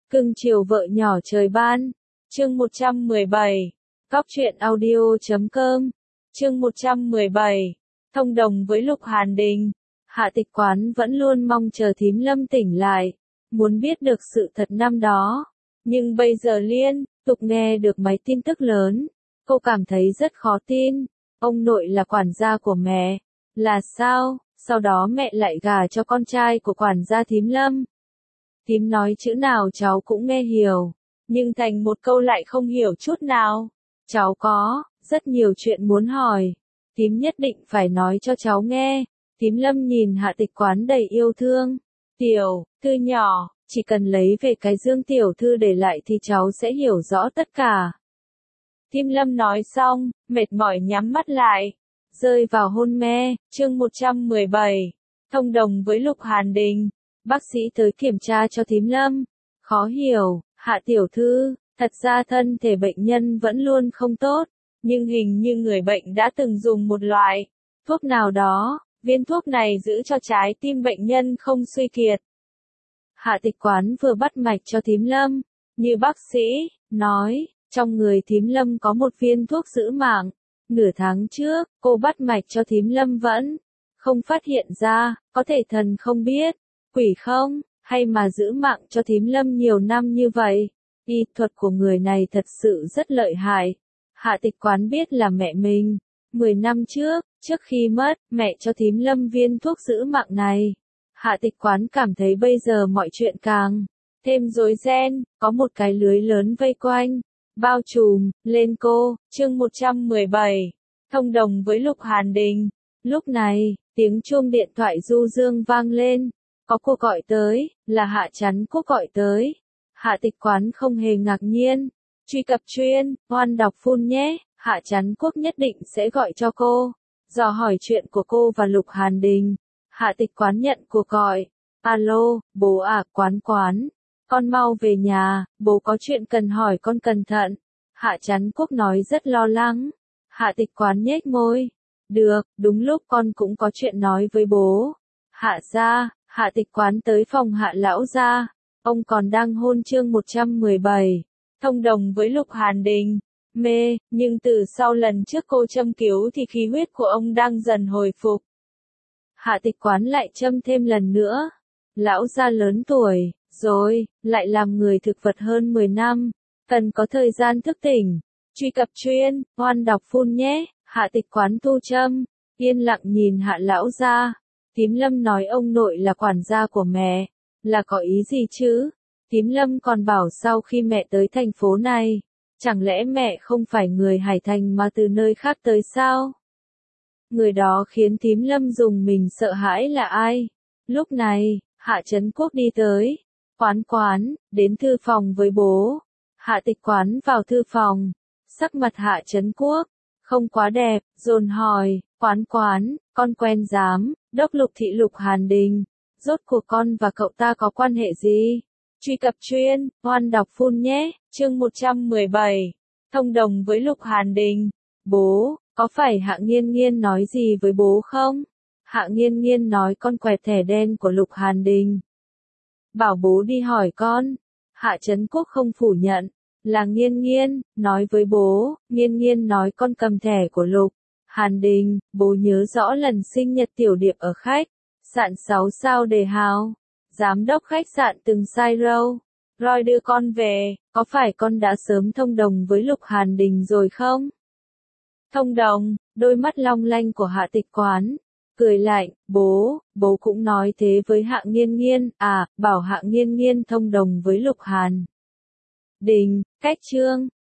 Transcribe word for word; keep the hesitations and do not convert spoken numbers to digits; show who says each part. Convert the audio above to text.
Speaker 1: Cưng chiều vợ nhỏ trời ban. Chương một trăm mười bảy. Cóc truyện audio chấm com. Chương một trăm mười bảy. Thông đồng với Lục Hàn Đình. Hạ Tịch Quán vẫn luôn mong chờ Thím Lâm tỉnh lại, muốn biết được sự thật năm đó. Nhưng bây giờ liên tục nghe được mấy tin tức lớn, cô cảm thấy rất khó tin. Ông nội là quản gia của mẹ. Là sao? Sau đó mẹ lại gả cho con trai của quản gia Thím Lâm. Thím nói chữ nào cháu cũng nghe hiểu, nhưng thành một câu lại không hiểu chút nào. Cháu có rất nhiều chuyện muốn hỏi, thím nhất định phải nói cho cháu nghe. Thím Lâm nhìn Hạ Tịch Quán đầy yêu thương. Tiểu thư nhỏ, chỉ cần lấy về cái dương tiểu thư để lại thì cháu sẽ hiểu rõ tất cả. Thím Lâm nói xong, mệt mỏi nhắm mắt lại, rơi vào hôn mê. Chương một trăm mười bảy. Thông đồng với Lục Hàn Đình. Bác sĩ tới kiểm tra cho Thím Lâm. Khó hiểu, Hạ tiểu thư, thật ra thân thể bệnh nhân vẫn luôn không tốt, nhưng hình như người bệnh đã từng dùng một loại thuốc nào đó, viên thuốc này giữ cho trái tim bệnh nhân không suy kiệt. Hạ Tịch Quán vừa bắt mạch cho Thím Lâm, như bác sĩ nói, trong người Thím Lâm có một viên thuốc giữ mạng. Nửa tháng trước, cô bắt mạch cho Thím Lâm vẫn không phát hiện ra, có thể thần không biết, quỷ không, hay mà giữ mạng cho Thím Lâm nhiều năm như vậy. Y thuật của người này thật sự rất lợi hại. Hạ Tịch Quán biết là mẹ mình, mười năm trước, trước khi mất, mẹ cho Thím Lâm viên thuốc giữ mạng này. Hạ Tịch Quán cảm thấy bây giờ mọi chuyện càng thêm rối ren, có một cái lưới lớn vây quanh, bao trùm lên cô. Chương một trăm mười bảy. Thông đồng với Lục Hàn Đình. Lúc này, tiếng chuông điện thoại du dương vang lên. Có cuộc gọi tới, là Hạ Chắn Quốc gọi tới. Hạ Tịch Quán không hề ngạc nhiên. Truy cập chuyên, oan đọc phun nhé, Hạ Chắn Quốc nhất định sẽ gọi cho cô, dò hỏi chuyện của cô và Lục Hàn Đình. Hạ Tịch Quán nhận cuộc gọi. Alo, bố à, Quán Quán. Con mau về nhà, bố có chuyện cần hỏi con cẩn thận. Hạ Chắn Quốc nói rất lo lắng. Hạ Tịch Quán nhếch môi. Được, đúng lúc con cũng có chuyện nói với bố. Hạ gia, Hạ Tịch Quán tới phòng Hạ lão gia. Ông còn đang hôn. Chương một trăm mười bảy. Thông đồng với Lục Hàn Đình. Mê, nhưng từ sau lần trước cô châm cứu thì khí huyết của ông đang dần hồi phục. Hạ Tịch Quán lại châm thêm lần nữa. Lão gia lớn tuổi rồi, lại làm người thực vật hơn mười năm, cần có thời gian thức tỉnh. Truy cập chuyên, oan đọc phun nhé. Hạ Tịch Quán thu châm, yên lặng nhìn Hạ lão gia. Thím Lâm nói ông nội là quản gia của mẹ, là có ý gì chứ? Thím Lâm còn bảo sau khi mẹ tới thành phố này, chẳng lẽ mẹ không phải người Hải Thành mà từ nơi khác tới sao? Người đó khiến Thím Lâm dùng mình sợ hãi là ai? Lúc này, Hạ Chấn Quốc đi tới. Quán Quán, đến thư phòng với bố. Hạ Tịch Quán vào thư phòng. Sắc mặt Hạ Chấn Quốc không quá đẹp, dồn hỏi, Quán Quán, con quen giám đốc Lục thị Lục Hàn Đình, rốt cuộc con và cậu ta có quan hệ gì? Truy cập chuyên, oan đọc phun nhé. Chương một trăm mười bảy. Thông đồng với Lục Hàn Đình. Bố, có phải Hạ Nghiên Nghiên nói gì với bố không? Hạ Nghiên Nghiên nói con quẹt thẻ đen của Lục Hàn Đình. Bảo bố đi hỏi con. Hạ Chấn Quốc không phủ nhận. Là Nghiên Nghiên, nói với bố. Nghiên Nghiên nói con cầm thẻ của Lục Hàn Đình. Bố nhớ rõ lần sinh nhật Tiểu Điệp ở khách sạn sáu sao đề hào. Giám đốc khách sạn từng sai râu Roy đưa con về, có phải con đã sớm thông đồng với Lục Hàn Đình rồi không? Thông đồng, đôi mắt long lanh của Hạ Tịch Quán cười lạnh, bố, bố cũng nói thế với Hạ Nghiên Nghiên, à, bảo Hạ Nghiên Nghiên thông đồng với Lục Hàn Đình. Cách chương